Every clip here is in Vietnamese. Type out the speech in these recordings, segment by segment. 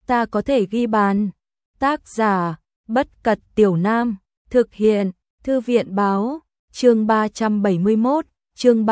ta có thể ghi bàn. Tác giả, Bất Cật Tiểu Nam, thực hiện, Thư viện báo, chương 371, chương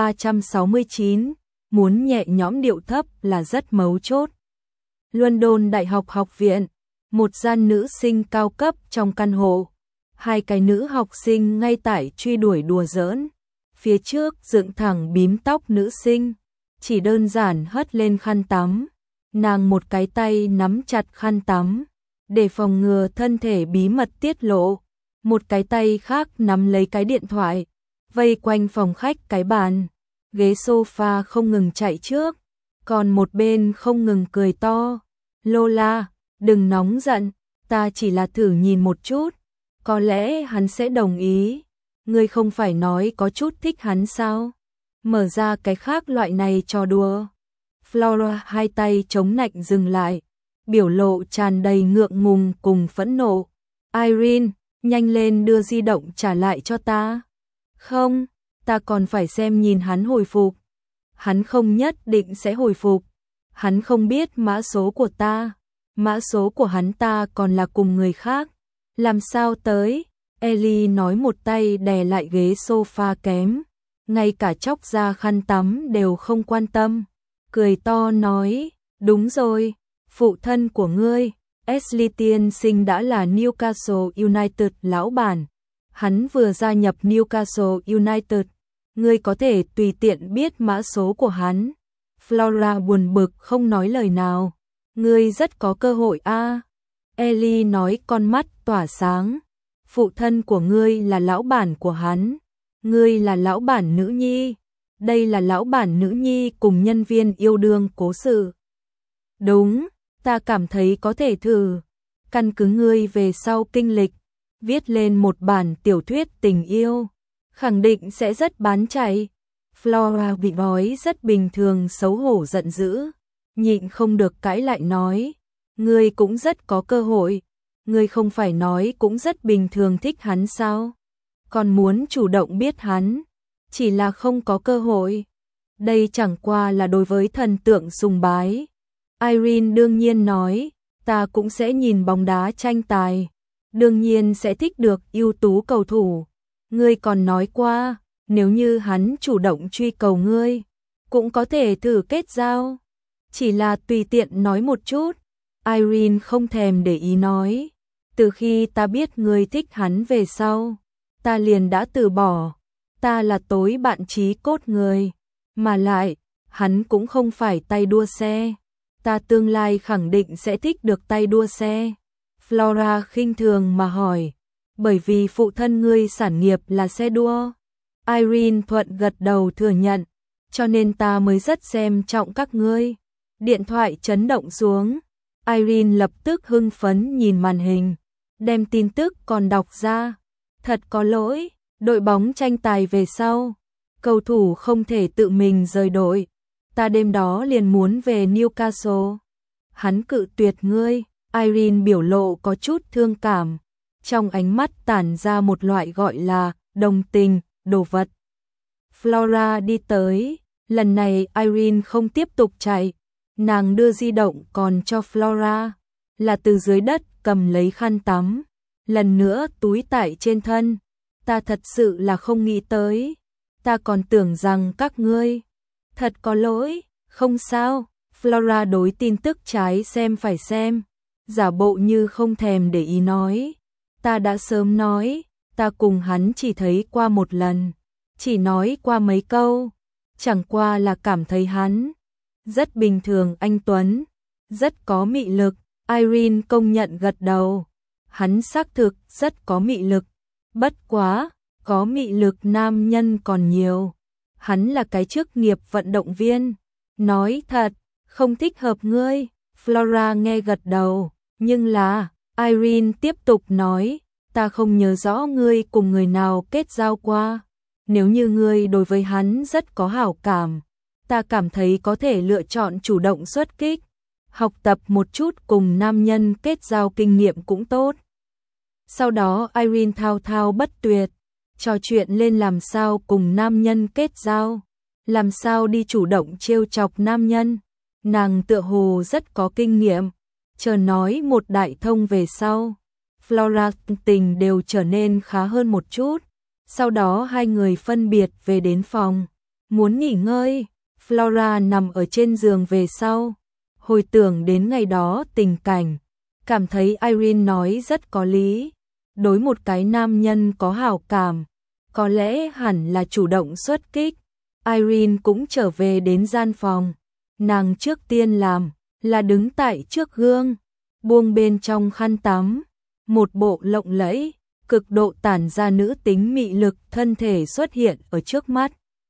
369, muốn nhẹ nhõm điệu thấp là rất mấu chốt. London Đại học học viện, một gian nữ sinh cao cấp trong căn hộ. Hai cái nữ học sinh ngay tại truy đuổi đùa giỡn. Phía trước dựng thẳng bím tóc nữ sinh, chỉ đơn giản hất lên khăn tắm. Nàng một cái tay nắm chặt khăn tắm, để phòng ngừa thân thể bí mật tiết lộ. Một cái tay khác nắm lấy cái điện thoại, vây quanh phòng khách cái bàn. Ghế sofa không ngừng chạy trước, còn một bên không ngừng cười to. Lola, đừng nóng giận, ta chỉ là thử nhìn một chút, có lẽ hắn sẽ đồng ý. Ngươi không phải nói có chút thích hắn sao? Mở ra cái khác loại này trò đùa. Flora hai tay chống nạnh dừng lại, biểu lộ tràn đầy ngượng ngùng cùng phẫn nộ. Irene, nhanh lên đưa di động trả lại cho ta. Không, ta còn phải xem nhìn hắn hồi phục. Hắn không nhất định sẽ hồi phục. Hắn không biết mã số của ta. Mã số của hắn ta còn là cùng người khác. Làm sao tới? Ellie nói một tay đè lại ghế sofa kém. Ngay cả chóc ra khăn tắm đều không quan tâm. Cười to nói, đúng rồi, phụ thân của ngươi, Ashley tiên sinh đã là Newcastle United lão bản. Hắn vừa gia nhập Newcastle United. Ngươi có thể tùy tiện biết mã số của hắn. Flora buồn bực không nói lời nào. Ngươi rất có cơ hội a. Ellie nói con mắt tỏa sáng. Phụ thân của ngươi là lão bản của hắn. Ngươi là lão bản nữ nhi. Đây là lão bản nữ nhi cùng nhân viên yêu đương cố sự. Đúng, ta cảm thấy có thể thử. Căn cứ ngươi về sau kinh lịch, viết lên một bản tiểu thuyết tình yêu, khẳng định sẽ rất bán chạy. Flora bị nói rất bình thường, xấu hổ giận dữ, nhịn không được cãi lại nói, ngươi cũng rất có cơ hội, ngươi không phải nói cũng rất bình thường thích hắn sao? Còn muốn chủ động biết hắn, chỉ là không có cơ hội. Đây chẳng qua là đối với thần tượng sùng bái. Irene đương nhiên nói, ta cũng sẽ nhìn bóng đá tranh tài, đương nhiên sẽ thích được ưu tú cầu thủ. Ngươi còn nói qua, nếu như hắn chủ động truy cầu ngươi, cũng có thể thử kết giao. Chỉ là tùy tiện nói một chút. Irene không thèm để ý nói, từ khi ta biết ngươi thích hắn về sau, ta liền đã từ bỏ. Ta là tối bạn chí cốt người, mà lại, hắn cũng không phải tay đua xe. Ta tương lai khẳng định sẽ thích được tay đua xe. Flora khinh thường mà hỏi, bởi vì phụ thân ngươi sản nghiệp là xe đua. Irene thuận gật đầu thừa nhận, cho nên ta mới rất xem trọng các ngươi. Điện thoại chấn động xuống, Irene lập tức hưng phấn nhìn màn hình, đem tin tức còn đọc ra. Thật có lỗi, đội bóng tranh tài về sau, cầu thủ không thể tự mình rời đội. Ta đêm đó liền muốn về Newcastle. Hắn cự tuyệt ngươi. Irene biểu lộ có chút thương cảm, trong ánh mắt tản ra một loại gọi là đồng tình, đồ vật. Flora đi tới, lần này Irene không tiếp tục chạy, nàng đưa di động còn cho Flora, là từ dưới đất cầm lấy khăn tắm, lần nữa túi tại trên thân. Ta thật sự là không nghĩ tới, ta còn tưởng rằng các ngươi. Thật có lỗi, không sao. Flora đối tin tức trái xem phải xem, giả bộ như không thèm để ý nói, ta đã sớm nói, ta cùng hắn chỉ thấy qua một lần, chỉ nói qua mấy câu, chẳng qua là cảm thấy hắn rất bình thường, anh tuấn, rất có mị lực. Irene công nhận gật đầu, hắn xác thực rất có mị lực, bất quá, có mị lực nam nhân còn nhiều. Hắn là cái chức nghiệp vận động viên. Nói thật, không thích hợp ngươi. Flora nghe gật đầu, nhưng là, Irene tiếp tục nói, ta không nhớ rõ ngươi cùng người nào kết giao qua. Nếu như ngươi đối với hắn rất có hảo cảm, ta cảm thấy có thể lựa chọn chủ động xuất kích. Học tập một chút cùng nam nhân kết giao kinh nghiệm cũng tốt. Sau đó Irene thao thao bất tuyệt, trò chuyện lên làm sao cùng nam nhân kết giao, làm sao đi chủ động trêu chọc nam nhân. Nàng tựa hồ rất có kinh nghiệm, Chờ nói một đại thông về sau, Flora tình đều trở nên khá hơn một chút. Sau đó hai người phân biệt về đến phòng, muốn nghỉ ngơi. Flora nằm ở trên giường về sau, hồi tưởng đến ngày đó tình cảnh, cảm thấy Irene nói rất có lý. Đối một cái nam nhân có hảo cảm, có lẽ hẳn là chủ động xuất kích. Irene cũng trở về đến gian phòng. Nàng trước tiên làm là đứng tại trước gương, buông bên trong khăn tắm, một bộ lộng lẫy, cực độ tản ra nữ tính mị lực thân thể xuất hiện ở trước mắt.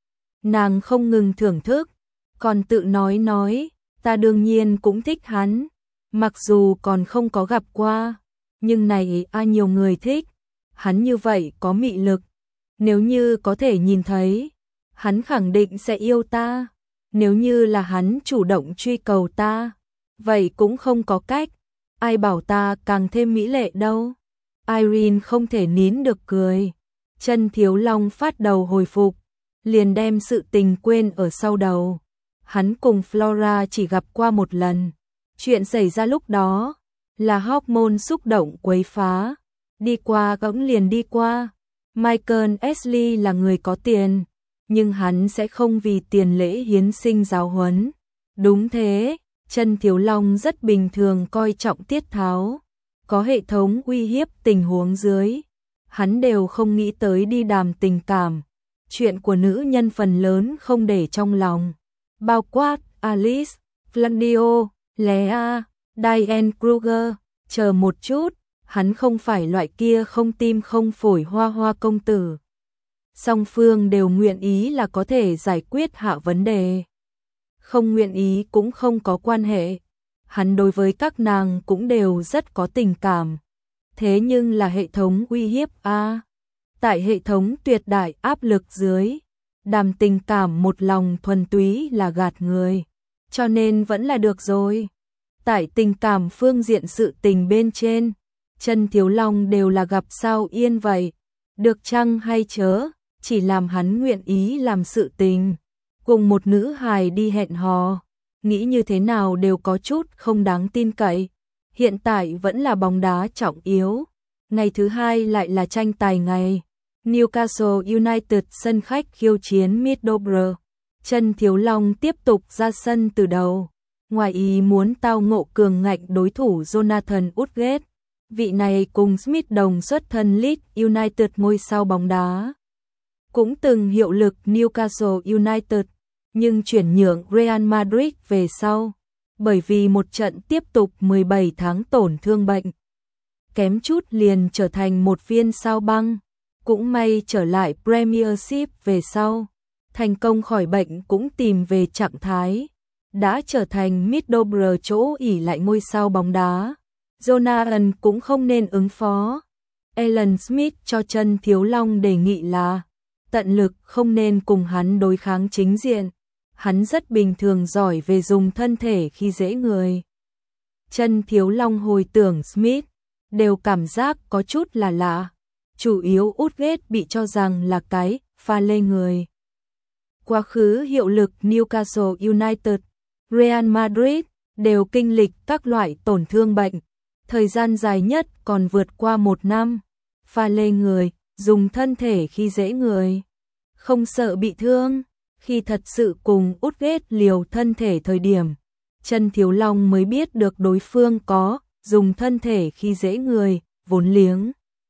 Nàng không ngừng thưởng thức, còn tự nói, ta đương nhiên cũng thích hắn, mặc dù còn không có gặp qua, nhưng này nhiều người thích, hắn như vậy có mị lực, nếu như có thể nhìn thấy, hắn khẳng định sẽ yêu ta, nếu như là hắn chủ động truy cầu ta, vậy cũng không có cách, ai bảo ta càng thêm mỹ lệ đâu. Irene không thể nín được cười, Chân Thiếu Long phát đầu hồi phục, liền đem sự tình quên ở sau đầu. Hắn cùng Flora chỉ gặp qua một lần, chuyện xảy ra lúc đó là hormone xúc động quấy phá, đi qua cũng liền đi qua. Michael Ashley là người có tiền, nhưng hắn sẽ không vì tiền lễ hiến sinh giáo huấn. Đúng thế, Chân Thiếu Long rất bình thường coi trọng tiết tháo, có hệ thống uy hiếp tình huống dưới, hắn đều không nghĩ tới đi đàm tình cảm. Chuyện của nữ nhân phần lớn không để trong lòng, bao quát Alice, Flandio, Lea, Diane Kruger, chờ một chút, hắn không phải loại kia không tim không phổi hoa hoa công tử. Song phương đều nguyện ý là có thể giải quyết hạ vấn đề. Không nguyện ý cũng không có quan hệ. Hắn đối với các nàng cũng đều rất có tình cảm. Thế nhưng là hệ thống uy hiếp a. Tại hệ thống tuyệt đại áp lực dưới, đàm tình cảm một lòng thuần túy là gạt người, cho nên vẫn là được rồi. Tại tình cảm phương diện sự tình bên trên, Chân Thiếu Long đều là gặp sao yên vậy, được chăng hay chớ, chỉ làm hắn nguyện ý làm sự tình, cùng một nữ hài đi hẹn hò, nghĩ như thế nào đều có chút không đáng tin cậy. Hiện tại vẫn là bóng đá trọng yếu, ngày thứ hai lại là tranh tài ngày. Newcastle United sân khách khiêu chiến Middlesbrough. Chân Thiếu Long tiếp tục ra sân từ đầu, ngoài ý muốn tao ngộ cường ngạnh đối thủ Jonathan Woodgate. Vị này cùng Smith đồng xuất thân Leeds United ngôi sao bóng đá, cũng từng hiệu lực Newcastle United, nhưng chuyển nhượng Real Madrid về sau, bởi vì một trận tiếp tục 17 tháng tổn thương bệnh, kém chút liền trở thành một viên sao băng. Cũng may trở lại Premiership về sau, thành công khỏi bệnh cũng tìm về trạng thái, đã trở thành Middlesbrough chỗ ỉ lại ngôi sao bóng đá. Jonathan cũng không nên ứng phó. Alan Smith cho Chân Thiếu Long đề nghị là tận lực không nên cùng hắn đối kháng chính diện. Hắn rất bình thường giỏi về dùng thân thể khi dễ người. Chân Thiếu Long hồi tưởng Smith, đều cảm giác có chút là lạ. Chủ yếu Woodgate bị cho rằng là cái pha lê người. Quá khứ hiệu lực Newcastle United, Real Madrid đều kinh lịch các loại tổn thương bệnh. Thời gian dài nhất còn vượt qua 1 năm. Pha lê người, dùng thân thể khi dễ người. Không sợ bị thương. Khi thật sự cùng Woodgate liều thân thể thời điểm, Chân Thiếu Long mới biết được đối phương có dùng thân thể khi dễ người, vốn liếng.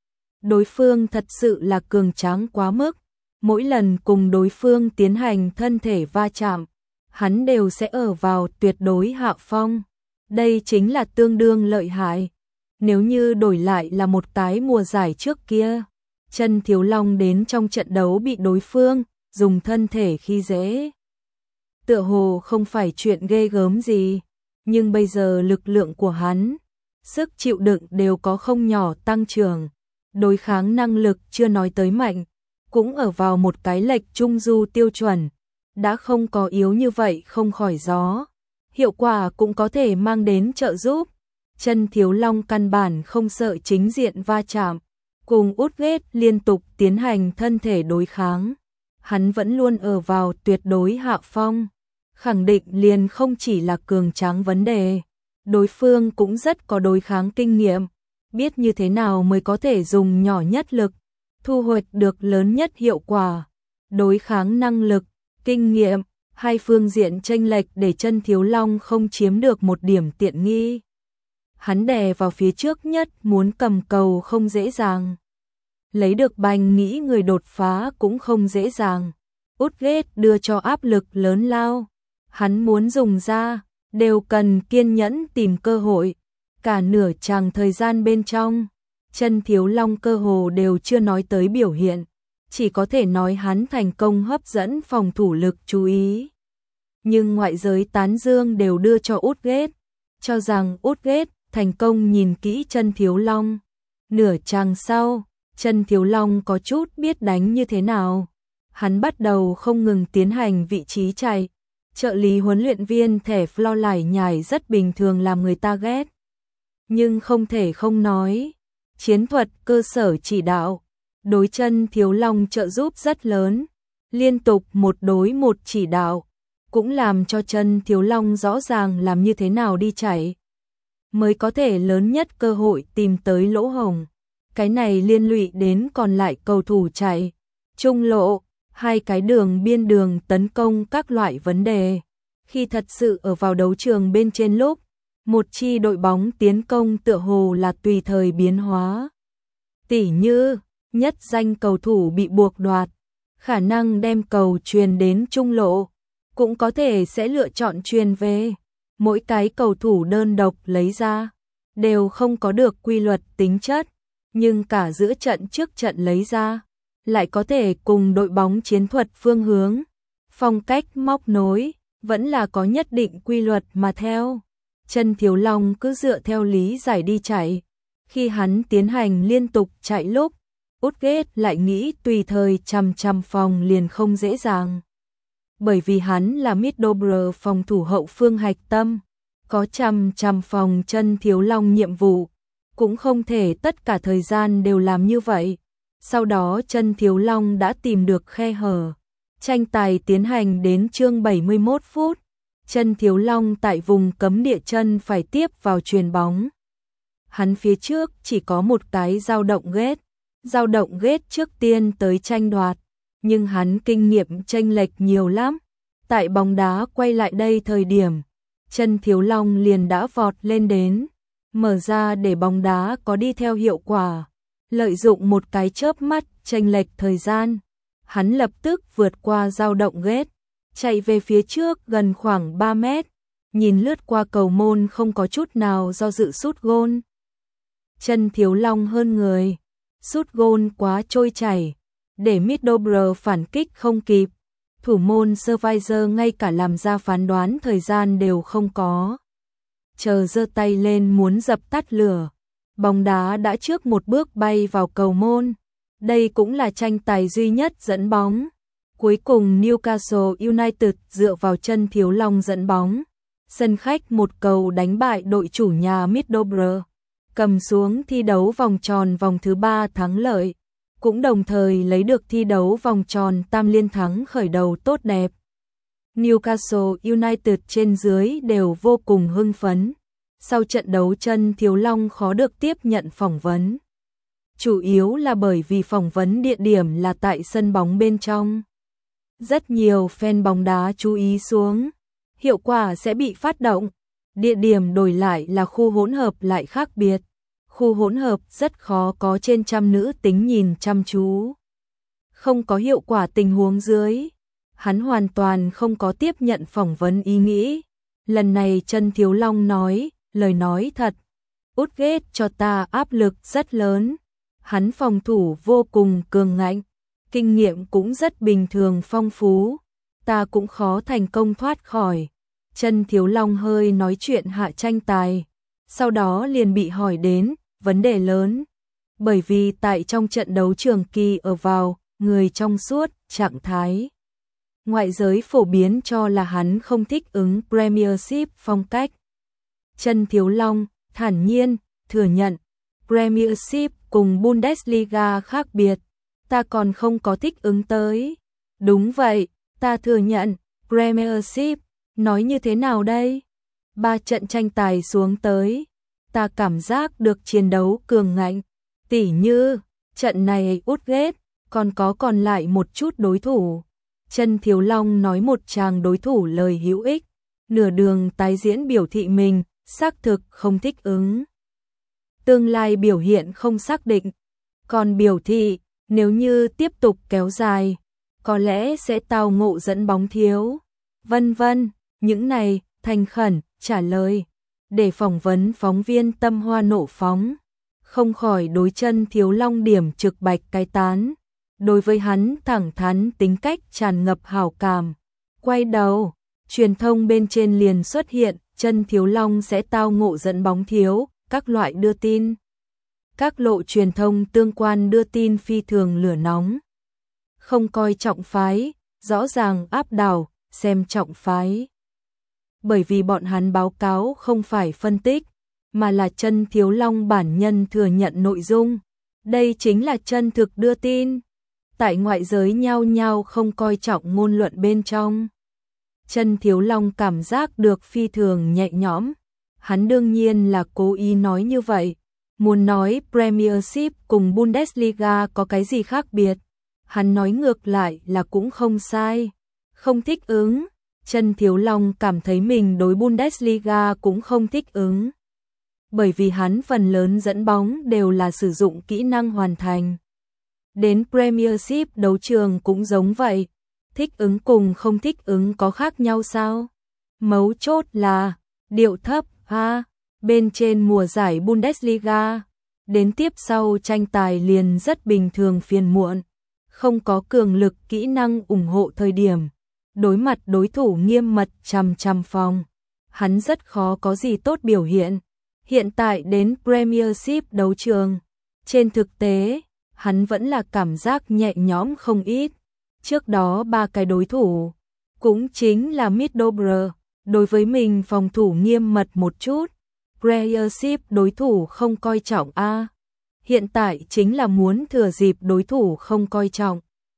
Đối phương thật sự là cường tráng quá mức, mỗi lần cùng đối phương tiến hành thân thể va chạm, hắn đều sẽ ở vào tuyệt đối hạ phong. Đây chính là tương đương lợi hại. Nếu như đổi lại là một cái mùa giải trước kia, Chân Thiếu Long đến trong trận đấu bị đối phương dùng thân thể khi dễ, tựa hồ không phải chuyện ghê gớm gì, nhưng bây giờ lực lượng của hắn, sức chịu đựng đều có không nhỏ tăng trưởng. Đối kháng năng lực chưa nói tới mạnh, cũng ở vào một cái lệch trung du tiêu chuẩn, đã không có yếu như vậy không khỏi gió, hiệu quả cũng có thể mang đến trợ giúp. Chân Thiếu Long căn bản không sợ chính diện va chạm, cùng Woodgate liên tục tiến hành thân thể đối kháng, hắn vẫn luôn ở vào tuyệt đối hạ phong, khẳng định liền không chỉ là cường tráng vấn đề, đối phương cũng rất có đối kháng kinh nghiệm, biết như thế nào mới có thể dùng nhỏ nhất lực, thu hoạch được lớn nhất hiệu quả. Đối kháng năng lực, kinh nghiệm, hai phương diện chênh lệch để Chân Thiếu Long không chiếm được một điểm tiện nghi. Hắn đè vào phía trước nhất, muốn cầm cầu không dễ dàng. Lấy được bành nghĩ người đột phá cũng không dễ dàng. Utgate đưa cho áp lực lớn lao. Hắn muốn dùng ra, đều cần kiên nhẫn tìm cơ hội. Cả nửa chàng thời gian bên trong, Chân Thiếu Long cơ hồ đều chưa nói tới biểu hiện. Chỉ có thể nói hắn thành công hấp dẫn phòng thủ lực chú ý. Nhưng ngoại giới tán dương đều đưa cho Utgate, cho rằng Utgate thành công nhìn kỹ Chân Thiếu Long. Nửa chàng sau, Chân Thiếu Long có chút biết đánh như thế nào. Hắn bắt đầu không ngừng tiến hành vị trí chạy. Trợ lý huấn luyện viên thẻ Flo lải nhải rất bình thường làm người ta ghét. Nhưng không thể không nói, chiến thuật cơ sở chỉ đạo, đối Chân Thiếu Long trợ giúp rất lớn. Liên tục một đối một chỉ đạo, cũng làm cho Chân Thiếu Long rõ ràng làm như thế nào đi chạy, mới có thể lớn nhất cơ hội tìm tới lỗ hổng. Cái này liên lụy đến còn lại cầu thủ chạy, trung lộ, hai cái đường biên đường tấn công các loại vấn đề. Khi thật sự ở vào đấu trường bên trên lúc, một chi đội bóng tiến công tựa hồ là tùy thời biến hóa. Tỉ như, nhất danh cầu thủ bị buộc đoạt, khả năng đem cầu truyền đến trung lộ, cũng có thể sẽ lựa chọn truyền về. Mỗi cái cầu thủ đơn độc lấy ra, đều không có được quy luật tính chất, nhưng cả giữa trận trước trận lấy ra, lại có thể cùng đội bóng chiến thuật phương hướng, phong cách móc nối, vẫn là có nhất định quy luật mà theo. Chân Thiếu Long cứ dựa theo lý giải đi chạy. Khi hắn tiến hành liên tục chạy lúc, Utgate lại nghĩ tùy thời chằm phòng liền không dễ dàng. Bởi vì hắn là Middlesbrough phòng thủ hậu phương hạch tâm, có chằm phòng Chân Thiếu Long nhiệm vụ, cũng không thể tất cả thời gian đều làm như vậy. Sau đó Chân Thiếu Long đã tìm được khe hở. Tranh tài tiến hành đến chương 71 phút. Chân Thiếu Long tại vùng cấm địa chân phải tiếp vào chuyền bóng. Hắn phía trước chỉ có một cái dao động ghét trước tiên tới tranh đoạt, nhưng hắn kinh nghiệm chênh lệch nhiều lắm. Tại bóng đá quay lại đây thời điểm, Chân Thiếu Long liền đã vọt lên đến, mở ra để bóng đá có đi theo hiệu quả. Lợi dụng một cái chớp mắt chênh lệch thời gian, hắn lập tức vượt qua dao động ghét, chạy về phía trước gần khoảng 3 mét, nhìn lướt qua cầu môn không có chút nào do dự sút gôn. Chân Thiếu Long hơn người, sút gôn quá trôi chảy, để Middlesbrough phản kích không kịp. Thủ môn Survivor ngay cả làm ra phán đoán thời gian đều không có. Chờ giơ tay lên muốn dập tắt lửa, bóng đá đã trước một bước bay vào cầu môn. Đây cũng là tranh tài duy nhất dẫn bóng. Cuối cùng Newcastle United dựa vào Chân Thiếu Long dẫn bóng. Sân khách một cầu đánh bại đội chủ nhà Middlesbrough, cầm xuống thi đấu vòng tròn vòng thứ 3 thắng lợi, cũng đồng thời lấy được thi đấu vòng tròn tam liên thắng khởi đầu tốt đẹp. Newcastle United trên dưới đều vô cùng hưng phấn. Sau trận đấu Chân Thiếu Long khó được tiếp nhận phỏng vấn. Chủ yếu là bởi vì phỏng vấn địa điểm là tại sân bóng bên trong. Rất nhiều fan bóng đá chú ý xuống, hiệu quả sẽ bị phát động. Địa điểm đổi lại là khu hỗn hợp lại khác biệt. Khu hỗn hợp rất khó có trên trăm nữ tính nhìn chăm chú. Không có hiệu quả tình huống dưới, hắn hoàn toàn không có tiếp nhận phỏng vấn ý nghĩ. Lần này Chân Thiếu Long nói, lời nói thật, Utgate cho ta áp lực rất lớn. Hắn phòng thủ vô cùng cường ngạnh, kinh nghiệm cũng rất bình thường phong phú, ta cũng khó thành công thoát khỏi. Chân Thiếu Long hơi nói chuyện hạ tranh tài, sau đó liền bị hỏi đến vấn đề lớn, bởi vì tại trong trận đấu trường kỳ ở vào người trong suốt trạng thái. Ngoại giới phổ biến cho là hắn không thích ứng Premiership phong cách. Chân Thiếu Long thản nhiên thừa nhận, Premiership cùng Bundesliga khác biệt, ta còn không có thích ứng tới. Đúng vậy, ta thừa nhận, Premiership, nói như thế nào đây? 3 trận tranh tài xuống tới, ta cảm giác được chiến đấu cường ngạnh, tỉ như trận này Utgate, còn lại một chút đối thủ. Chân Thiếu Long nói một tràng đối thủ lời hữu ích, nửa đường tái diễn biểu thị mình xác thực không thích ứng. Tương lai biểu hiện không xác định, còn biểu thị nếu như tiếp tục kéo dài, có lẽ sẽ tao ngộ dẫn bóng thiếu. Vân vân, những này thành khẩn trả lời để phỏng vấn phóng viên Tâm Hoa nộ phóng, không khỏi đối Chân Thiếu Long điểm trực bạch cái tán. Đối với hắn thẳng thắn tính cách tràn ngập hảo cảm. Quay đầu, truyền thông bên trên liền xuất hiện Chân Thiếu Long sẽ tao ngộ dẫn bóng thiếu, các loại đưa tin. Các lộ truyền thông tương quan đưa tin phi thường lửa nóng. Không coi trọng phái, rõ ràng áp đảo, xem trọng phái. Bởi vì bọn hắn báo cáo không phải phân tích, mà là Chân Thiếu Long bản nhân thừa nhận nội dung. Đây chính là chân thực đưa tin. Tại ngoại giới nhao nhao không coi trọng ngôn luận bên trong. Chân Thiếu Long cảm giác được phi thường nhẹ nhõm. Hắn đương nhiên là cố ý nói như vậy. Muốn nói Premiership cùng Bundesliga có cái gì khác biệt. Hắn nói ngược lại là cũng không sai. Không thích ứng. Chân Thiếu Long cảm thấy mình đối Bundesliga cũng không thích ứng. Bởi vì hắn phần lớn dẫn bóng đều là sử dụng kỹ năng hoàn thành. Đến Premiership đấu trường cũng giống vậy. Thích ứng cùng không thích ứng có khác nhau sao? Mấu chốt là điệu thấp ha. Bên trên mùa giải Bundesliga, đến tiếp sau tranh tài liền rất bình thường phiền muộn, không có cường lực kỹ năng ủng hộ thời điểm, đối mặt đối thủ nghiêm mật chằm chằm phòng, hắn rất khó có gì tốt biểu hiện. Hiện tại đến Premiership đấu trường, trên thực tế, hắn vẫn là cảm giác nhẹ nhõm không ít. Trước đó 3 cái đối thủ, cũng chính là Middlesbrough, đối với mình phòng thủ nghiêm mật một chút. Premiership đối thủ không coi trọng a. Hiện tại chính là muốn thừa dịp đối thủ không coi trọng,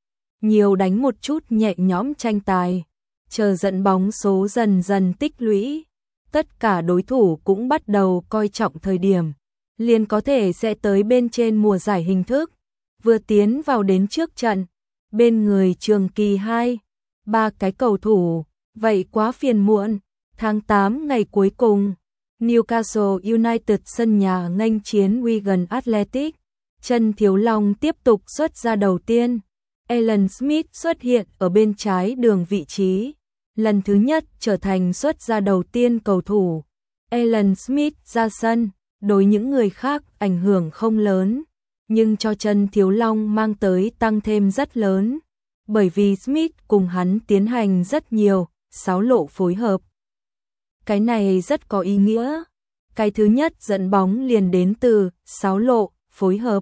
nhiều đánh một chút nhẹ nhõm tranh tài, chờ dẫn bóng số dần dần tích lũy, tất cả đối thủ cũng bắt đầu coi trọng thời điểm, liền có thể sẽ tới bên trên mùa giải hình thức, vừa tiến vào đến trước trận, bên người Trường Kỳ 2, 3 cái cầu thủ, vậy quá phiền muộn. Tháng 8 ngày cuối cùng, Newcastle United sân nhà nghênh chiến Wigan Athletic. Chân Thiếu Long tiếp tục xuất ra đầu tiên. Alan Smith xuất hiện ở bên trái đường vị trí. Lần thứ nhất trở thành xuất ra đầu tiên cầu thủ. Alan Smith ra sân, đối những người khác ảnh hưởng không lớn, nhưng cho Chân Thiếu Long mang tới tăng thêm rất lớn. Bởi vì Smith cùng hắn tiến hành rất nhiều, 6 lộ phối hợp. Cái này rất có ý nghĩa. Cái thứ nhất dẫn bóng liền đến từ 6 lộ phối hợp.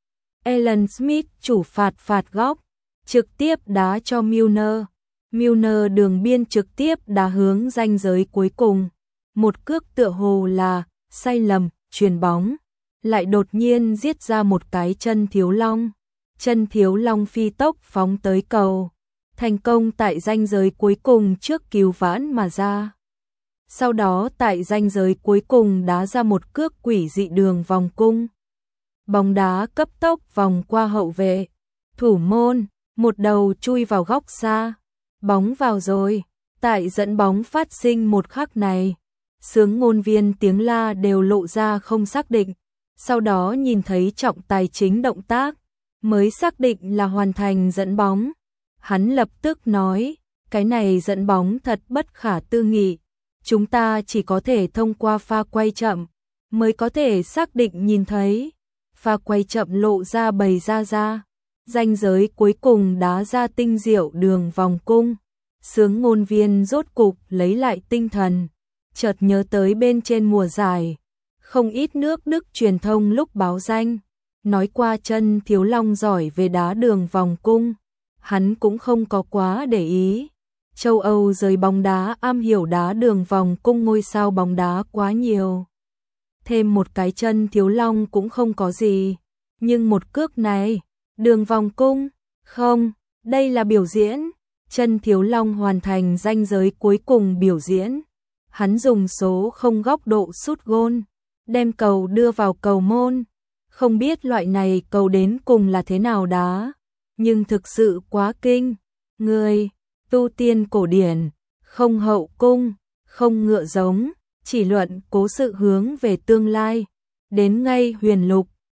Alan Smith chủ phạt góc, trực tiếp đá cho Milner. Milner đường biên trực tiếp đá hướng ranh giới cuối cùng. Một cước tựa hồ là sai lầm, chuyền bóng, lại đột nhiên giết ra một cái Chân Thiếu Long. Chân Thiếu Long phi tốc phóng tới cầu, thành công tại ranh giới cuối cùng trước cứu vãn mà ra. Sau đó tại ranh giới cuối cùng đá ra một cước quỷ dị đường vòng cung. Bóng đá cấp tốc vòng qua hậu vệ, thủ môn, một đầu chui vào góc xa. Bóng vào rồi, tại dẫn bóng phát sinh một khắc này, xướng ngôn viên tiếng la đều lộ ra không xác định. Sau đó nhìn thấy trọng tài chính động tác, mới xác định là hoàn thành dẫn bóng. Hắn lập tức nói, cái này dẫn bóng thật bất khả tư nghị. Chúng ta chỉ có thể thông qua pha quay chậm, mới có thể xác định nhìn thấy. Pha quay chậm lộ ra bày ra. Ranh giới cuối cùng đá ra tinh diệu đường vòng cung. Xướng ngôn viên rốt cục lấy lại tinh thần, chợt nhớ tới bên trên mùa giải. Không ít nước Đức truyền thông lúc báo danh, nói qua Chân Thiếu Long giỏi về đá đường vòng cung. Hắn cũng không có quá để ý. Châu Âu giới bóng đá am hiểu đá đường vòng cung ngôi sao bóng đá quá nhiều. Thêm một cái Chân Thiếu Long cũng không có gì. Nhưng một cước này, đường vòng cung, không, đây là biểu diễn. Chân Thiếu Long hoàn thành ranh giới cuối cùng biểu diễn. hắn dùng số không góc độ sút gôn, đem cầu đưa vào cầu môn. Không biết loại này cầu đến cùng là thế nào đá, nhưng thực sự quá kinh người. Tu tiên cổ điển, không hậu cung, không ngựa giống, chỉ luận cố sự hướng về tương lai. Đến ngay huyền lục,